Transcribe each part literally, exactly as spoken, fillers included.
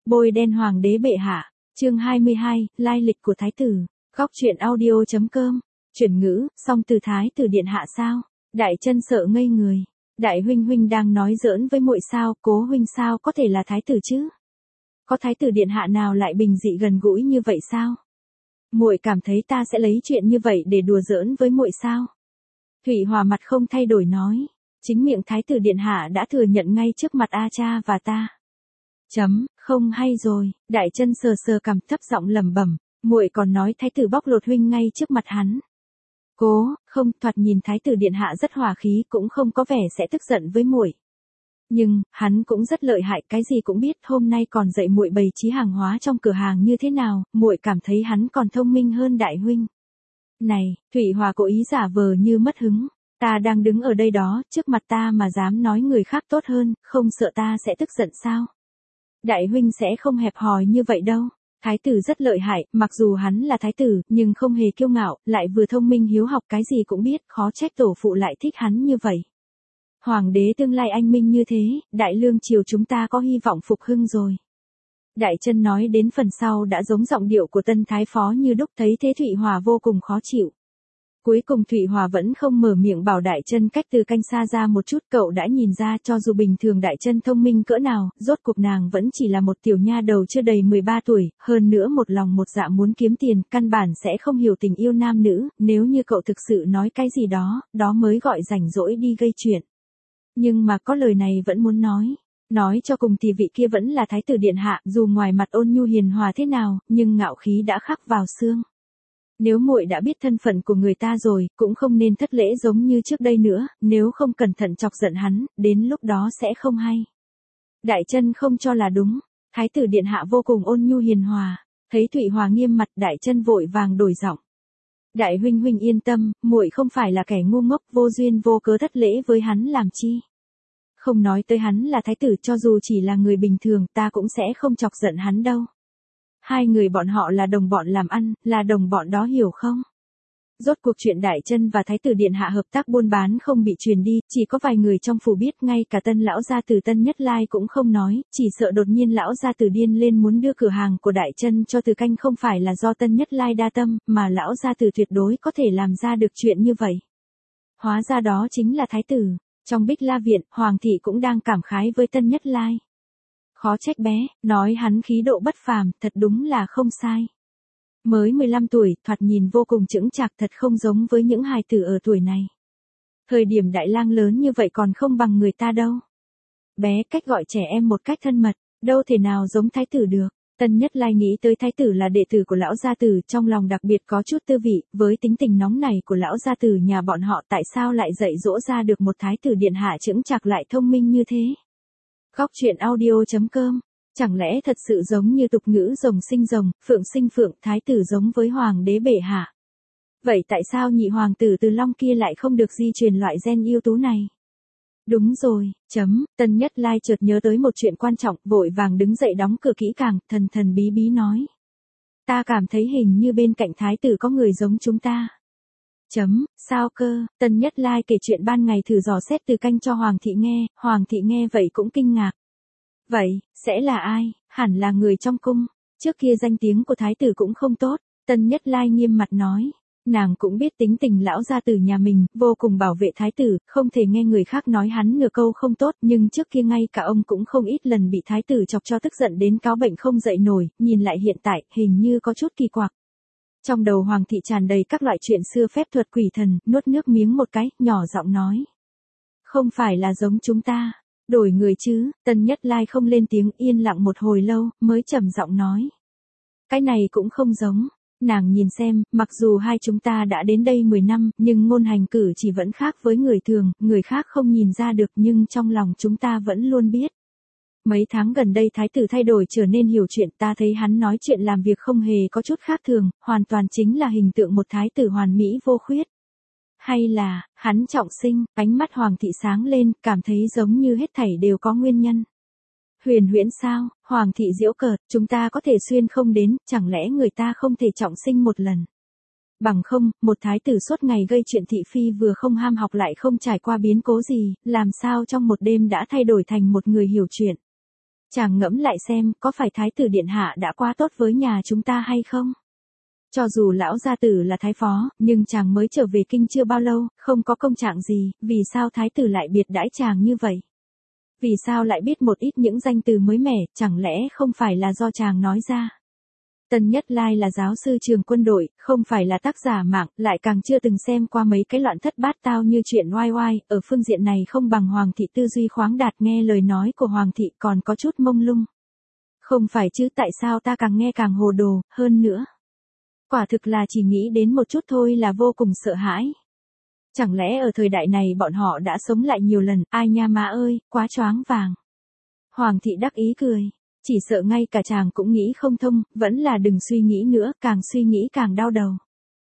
Bôi đen hoàng đế bệ hạ, chương hai mươi hai, lai lịch của thái tử, góc truyện audio.com, chuyển ngữ, song từ thái tử điện hạ sao? Đại Chân sợ ngây người. Đại huynh huynh đang nói giỡn với muội sao? Cố huynh sao có thể là thái tử chứ? Có thái tử điện hạ nào lại bình dị gần gũi như vậy sao? Muội cảm thấy ta sẽ lấy chuyện như vậy để đùa giỡn với muội sao? Thụy Hòa mặt không thay đổi nói, chính miệng thái tử điện hạ đã thừa nhận ngay trước mặt A Cha và ta. Chấm, không hay rồi. Đại Chân sờ sờ cằm thấp giọng lẩm bẩm, muội còn nói thái tử bóc lột huynh ngay trước mặt hắn. Cố, không, thoạt nhìn thái tử điện hạ rất hòa khí, cũng không có vẻ sẽ tức giận với muội. Nhưng, hắn cũng rất lợi hại, cái gì cũng biết, hôm nay còn dạy muội bày trí hàng hóa trong cửa hàng như thế nào, muội cảm thấy hắn còn thông minh hơn đại huynh. Này, Thụy Hòa cố ý giả vờ như mất hứng, ta đang đứng ở đây đó, trước mặt ta mà dám nói người khác tốt hơn, không sợ ta sẽ tức giận sao? Đại huynh sẽ không hẹp hòi như vậy đâu. Thái tử rất lợi hại, mặc dù hắn là thái tử, nhưng không hề kiêu ngạo, lại vừa thông minh hiếu học, cái gì cũng biết, khó trách tổ phụ lại thích hắn như vậy. Hoàng đế tương lai anh minh như thế, đại lương triều chúng ta có hy vọng phục hưng rồi. Đại Chân nói đến phần sau đã giống giọng điệu của tân thái phó như đúc, thấy thế Thụy Hòa vô cùng khó chịu. Cuối cùng Thụy Hòa vẫn không mở miệng bảo Đại Chân cách từ canh xa ra một chút, cậu đã nhìn ra cho dù bình thường Đại Chân thông minh cỡ nào, rốt cuộc nàng vẫn chỉ là một tiểu nha đầu chưa đầy mười ba tuổi, hơn nữa một lòng một dạ muốn kiếm tiền, căn bản sẽ không hiểu tình yêu nam nữ, nếu như cậu thực sự nói cái gì đó, đó mới gọi rảnh rỗi đi gây chuyện. Nhưng mà có lời này vẫn muốn nói. Nói cho cùng thì vị kia vẫn là thái tử điện hạ, dù ngoài mặt ôn nhu hiền hòa thế nào, nhưng ngạo khí đã khắc vào xương. Nếu muội đã biết thân phận của người ta rồi, cũng không nên thất lễ giống như trước đây nữa, nếu không cẩn thận chọc giận hắn, đến lúc đó sẽ không hay. Đại Chân không cho là đúng, thái tử điện hạ vô cùng ôn nhu hiền hòa, thấy Thụy Hòa nghiêm mặt, Đại Chân vội vàng đổi giọng. Đại huynh huynh yên tâm, muội không phải là kẻ ngu ngốc, vô duyên vô cớ thất lễ với hắn làm chi. Không nói tới hắn là thái tử, cho dù chỉ là người bình thường, ta cũng sẽ không chọc giận hắn đâu. Hai người bọn họ là đồng bọn làm ăn, là đồng bọn đó, hiểu không? Rốt cuộc chuyện Đại Chân và thái tử điện hạ hợp tác buôn bán không bị truyền đi, chỉ có vài người trong phủ biết, ngay cả tân lão gia tử Tân Nhất Lai cũng không nói, chỉ sợ đột nhiên lão gia tử điên lên muốn đưa cửa hàng của Đại Chân cho Từ Canh, không phải là do Tân Nhất Lai đa tâm, mà lão gia tử tuyệt đối có thể làm ra được chuyện như vậy. Hóa ra đó chính là thái tử. Trong Bích La Viện, Hoàng thị cũng đang cảm khái với Tân Nhất Lai. Khó trách bé, nói hắn khí độ bất phàm, thật đúng là không sai. Mới mười lăm tuổi, thoạt nhìn vô cùng chững chạc, thật không giống với những hài tử ở tuổi này. Thời điểm đại lang lớn như vậy còn không bằng người ta đâu. Bé cách gọi trẻ em một cách thân mật, đâu thể nào giống thái tử được. Tân Nhất Lai nghĩ tới thái tử là đệ tử của lão gia tử, trong lòng đặc biệt có chút tư vị, với tính tình nóng này của lão gia tử nhà bọn họ, tại sao lại dạy dỗ ra được một thái tử điện hạ chững chạc lại thông minh như thế. Góc truyện audio.com, chẳng lẽ thật sự giống như tục ngữ rồng sinh rồng, phượng sinh phượng, thái tử giống với hoàng đế bệ hạ. Vậy tại sao nhị hoàng tử Từ Long kia lại không được di truyền loại gen ưu tú này? Đúng rồi, chấm, Tân Nhất Lai chợt nhớ tới một chuyện quan trọng, vội vàng đứng dậy đóng cửa kỹ càng, thần thần bí bí nói. Ta cảm thấy hình như bên cạnh thái tử có người giống chúng ta. Chấm, sao cơ? Tân Nhất Lai kể chuyện ban ngày thử dò xét Từ Canh cho Hoàng thị nghe, Hoàng thị nghe vậy cũng kinh ngạc. Vậy, sẽ là ai? Hẳn là người trong cung. Trước kia danh tiếng của thái tử cũng không tốt, Tân Nhất Lai nghiêm mặt nói. Nàng cũng biết tính tình lão gia tử nhà mình, vô cùng bảo vệ thái tử, không thể nghe người khác nói hắn nửa câu không tốt, nhưng trước kia ngay cả ông cũng không ít lần bị thái tử chọc cho tức giận đến cáo bệnh không dậy nổi, nhìn lại hiện tại, hình như có chút kỳ quặc. Trong đầu Hoàng thị tràn đầy các loại chuyện xưa phép thuật quỷ thần, nuốt nước miếng một cái, nhỏ giọng nói. Không phải là giống chúng ta, đổi người chứ. Tân Nhất Lai không lên tiếng, yên lặng một hồi lâu, mới trầm giọng nói. Cái này cũng không giống. Nàng nhìn xem, mặc dù hai chúng ta đã đến đây mười năm, nhưng ngôn hành cử chỉ vẫn khác với người thường, người khác không nhìn ra được nhưng trong lòng chúng ta vẫn luôn biết. Mấy tháng gần đây thái tử thay đổi trở nên hiểu chuyện, ta thấy hắn nói chuyện làm việc không hề có chút khác thường, hoàn toàn chính là hình tượng một thái tử hoàn mỹ vô khuyết. Hay là, hắn trọng sinh, ánh mắt Hoàng thị sáng lên, cảm thấy giống như hết thảy đều có nguyên nhân. Huyền huyễn sao? Hoàng thị giễu cợt, chúng ta có thể xuyên không đến, chẳng lẽ người ta không thể trọng sinh một lần? Bằng không, một thái tử suốt ngày gây chuyện thị phi vừa không ham học lại không trải qua biến cố gì, làm sao trong một đêm đã thay đổi thành một người hiểu chuyện. Chàng ngẫm lại xem có phải thái tử điện hạ đã quá tốt với nhà chúng ta hay không? Cho dù lão gia tử là thái phó, nhưng chàng mới trở về kinh chưa bao lâu, không có công trạng gì, vì sao thái tử lại biệt đãi chàng như vậy? Vì sao lại biết một ít những danh từ mới mẻ, chẳng lẽ không phải là do chàng nói ra? Tân Nhất Lai là giáo sư trường quân đội, không phải là tác giả mạng, lại càng chưa từng xem qua mấy cái loạn thất bát tao như chuyện oai oai, ở phương diện này không bằng Hoàng thị tư duy khoáng đạt, nghe lời nói của Hoàng thị còn có chút mông lung. Không phải chứ, tại sao ta càng nghe càng hồ đồ, hơn nữa. Quả thực là chỉ nghĩ đến một chút thôi là vô cùng sợ hãi. Chẳng lẽ ở thời đại này bọn họ đã sống lại nhiều lần, ai nha má ơi, quá choáng vàng. Hoàng thị đắc ý cười. Chỉ sợ ngay cả chàng cũng nghĩ không thông, vẫn là đừng suy nghĩ nữa, càng suy nghĩ càng đau đầu.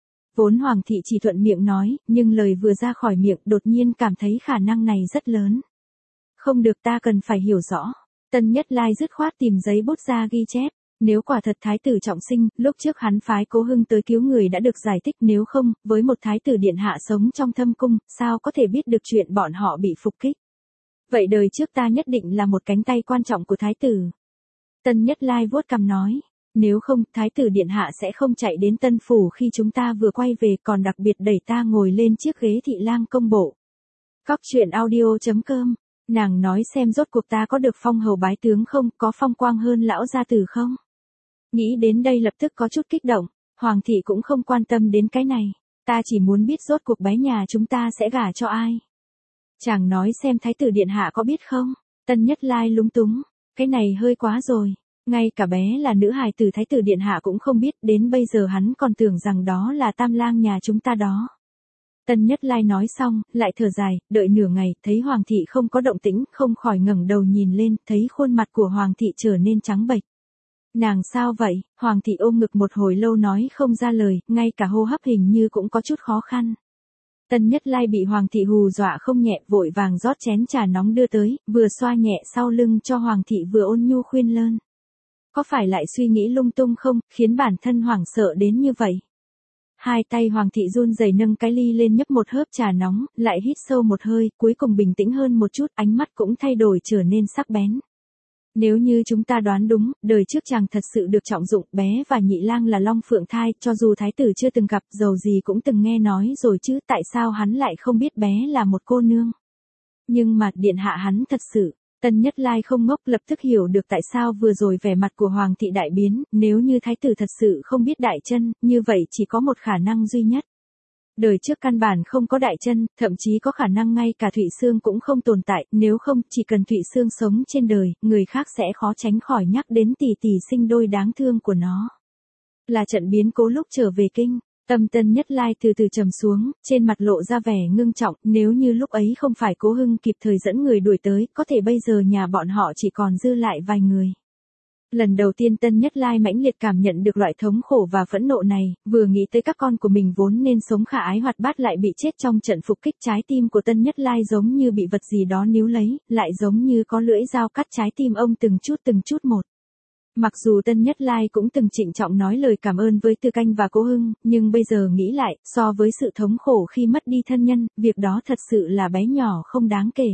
Vốn Hoàng thị chỉ thuận miệng nói, nhưng lời vừa ra khỏi miệng đột nhiên cảm thấy khả năng này rất lớn. Không được, ta cần phải hiểu rõ. Tân Nhất Lai dứt khoát tìm giấy bút ra ghi chép. Nếu quả thật thái tử trọng sinh, lúc trước hắn phái Cố Hưng tới cứu người đã được giải thích, nếu không, với một thái tử điện hạ sống trong thâm cung, sao có thể biết được chuyện bọn họ bị phục kích. Vậy đời trước ta nhất định là một cánh tay quan trọng của thái tử. Tân Nhất Lai vuốt cằm nói, nếu không, thái tử điện hạ sẽ không chạy đến Tân Phủ khi chúng ta vừa quay về, còn đặc biệt đẩy ta ngồi lên chiếc ghế thị lang công bộ. Cóc truyện audio chấm com, nàng nói xem rốt cuộc ta có được phong hầu bái tướng không, có phong quang hơn lão gia tử không? Nghĩ đến đây lập tức có chút kích động, Hoàng thị cũng không quan tâm đến cái này, ta chỉ muốn biết rốt cuộc bé nhà chúng ta sẽ gả cho ai. Chàng nói xem thái tử điện hạ có biết không? Tân Nhất Lai lúng túng, cái này hơi quá rồi, ngay cả bé là nữ hài tử thái tử điện hạ cũng không biết, đến bây giờ hắn còn tưởng rằng đó là tam lang nhà chúng ta đó. Tân Nhất Lai nói xong, lại thở dài, đợi nửa ngày, thấy Hoàng thị không có động tĩnh, không khỏi ngẩng đầu nhìn lên, thấy khuôn mặt của Hoàng thị trở nên trắng bệch. Nàng sao vậy? Hoàng thị ôm ngực một hồi lâu nói không ra lời, ngay cả hô hấp hình như cũng có chút khó khăn. Tân Nhất Lai bị Hoàng thị hù dọa không nhẹ, vội vàng rót chén trà nóng đưa tới, vừa xoa nhẹ sau lưng cho Hoàng thị vừa ôn nhu khuyên lơn. Có phải lại suy nghĩ lung tung không, khiến bản thân hoảng sợ đến như vậy? Hai tay Hoàng thị run rẩy nâng cái ly lên nhấp một hớp trà nóng, lại hít sâu một hơi, cuối cùng bình tĩnh hơn một chút, ánh mắt cũng thay đổi trở nên sắc bén. Nếu như chúng ta đoán đúng, đời trước chàng thật sự được trọng dụng, bé và nhị lang là long phượng thai, cho dù thái tử chưa từng gặp, dầu gì cũng từng nghe nói rồi chứ, tại sao hắn lại không biết bé là một cô nương? Nhưng mà điện hạ hắn thật sự, Tân Nhất Lai không ngốc, lập tức hiểu được tại sao vừa rồi vẻ mặt của Hoàng thị đại biến, nếu như thái tử thật sự không biết đại chân, như vậy chỉ có một khả năng duy nhất. Đời trước căn bản không có đại chân, thậm chí có khả năng ngay cả Thụy Xương cũng không tồn tại, nếu không, chỉ cần Thụy Xương sống trên đời, người khác sẽ khó tránh khỏi nhắc đến tỷ tỷ sinh đôi đáng thương của nó. Là trận biến cố lúc trở về kinh, tâm Tân Nhất Lai từ từ trầm xuống, trên mặt lộ ra vẻ ngưng trọng, nếu như lúc ấy không phải Cố Hưng kịp thời dẫn người đuổi tới, có thể bây giờ nhà bọn họ chỉ còn dư lại vài người. Lần đầu tiên Tân Nhất Lai mãnh liệt cảm nhận được loại thống khổ và phẫn nộ này, vừa nghĩ tới các con của mình vốn nên sống khả ái hoạt bát lại bị chết trong trận phục kích, trái tim của Tân Nhất Lai giống như bị vật gì đó níu lấy, lại giống như có lưỡi dao cắt trái tim ông từng chút từng chút một. Mặc dù Tân Nhất Lai cũng từng trịnh trọng nói lời cảm ơn với Từ Canh và Cố Hưng, nhưng bây giờ nghĩ lại, so với sự thống khổ khi mất đi thân nhân, việc đó thật sự là bé nhỏ không đáng kể.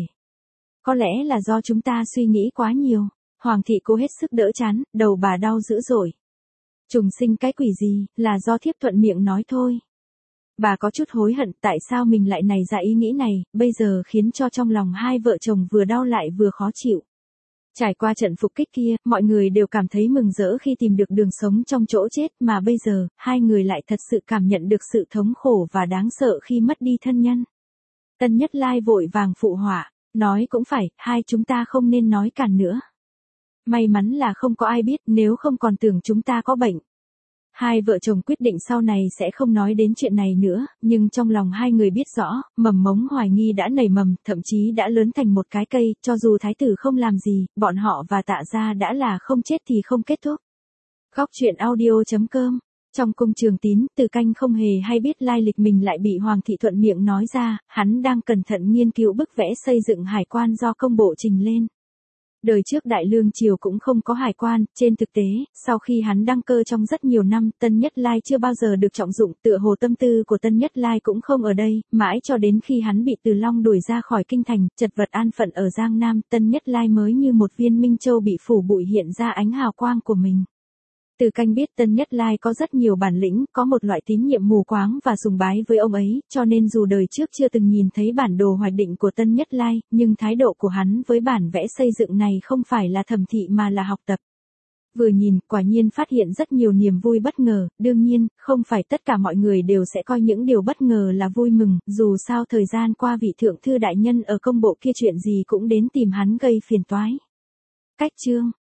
Có lẽ là do chúng ta suy nghĩ quá nhiều. Hoàng thị cố hết sức đỡ chán, đầu bà đau dữ dội. Trùng sinh cái quỷ gì, là do thiếp thuận miệng nói thôi. Bà có chút hối hận tại sao mình lại nảy ra ý nghĩ này, bây giờ khiến cho trong lòng hai vợ chồng vừa đau lại vừa khó chịu. Trải qua trận phục kích kia, mọi người đều cảm thấy mừng rỡ khi tìm được đường sống trong chỗ chết, mà bây giờ, hai người lại thật sự cảm nhận được sự thống khổ và đáng sợ khi mất đi thân nhân. Tân Nhất Lai vội vàng phụ họa, nói cũng phải, hai chúng ta không nên nói càn nữa. May mắn là không có ai biết, nếu không còn tưởng chúng ta có bệnh. Hai vợ chồng quyết định sau này sẽ không nói đến chuyện này nữa, nhưng trong lòng hai người biết rõ, mầm mống hoài nghi đã nảy mầm, thậm chí đã lớn thành một cái cây, cho dù thái tử không làm gì, bọn họ và Tạ gia đã là không chết thì không kết thúc. Cóc truyện audio chấm com. Trong cung Trường Tín, Từ Canh không hề hay biết lai lịch mình lại bị Hoàng thị thuận miệng nói ra, hắn đang cẩn thận nghiên cứu bức vẽ xây dựng hải quan do công bộ trình lên. Đời trước Đại Lương Triều cũng không có hải quan, trên thực tế, sau khi hắn đăng cơ trong rất nhiều năm, Tân Nhất Lai chưa bao giờ được trọng dụng, tựa hồ tâm tư của Tân Nhất Lai cũng không ở đây, mãi cho đến khi hắn bị Từ Long đuổi ra khỏi kinh thành, chật vật an phận ở Giang Nam, Tân Nhất Lai mới như một viên minh châu bị phủ bụi hiện ra ánh hào quang của mình. Từ Canh biết Tân Nhất Lai có rất nhiều bản lĩnh, có một loại tín nhiệm mù quáng và sùng bái với ông ấy, cho nên dù đời trước chưa từng nhìn thấy bản đồ hoạch định của Tân Nhất Lai, nhưng thái độ của hắn với bản vẽ xây dựng này không phải là thẩm thị mà là học tập. Vừa nhìn, quả nhiên phát hiện rất nhiều niềm vui bất ngờ, đương nhiên, không phải tất cả mọi người đều sẽ coi những điều bất ngờ là vui mừng, dù sao thời gian qua vị thượng thư đại nhân ở công bộ kia chuyện gì cũng đến tìm hắn gây phiền toái. Cách chương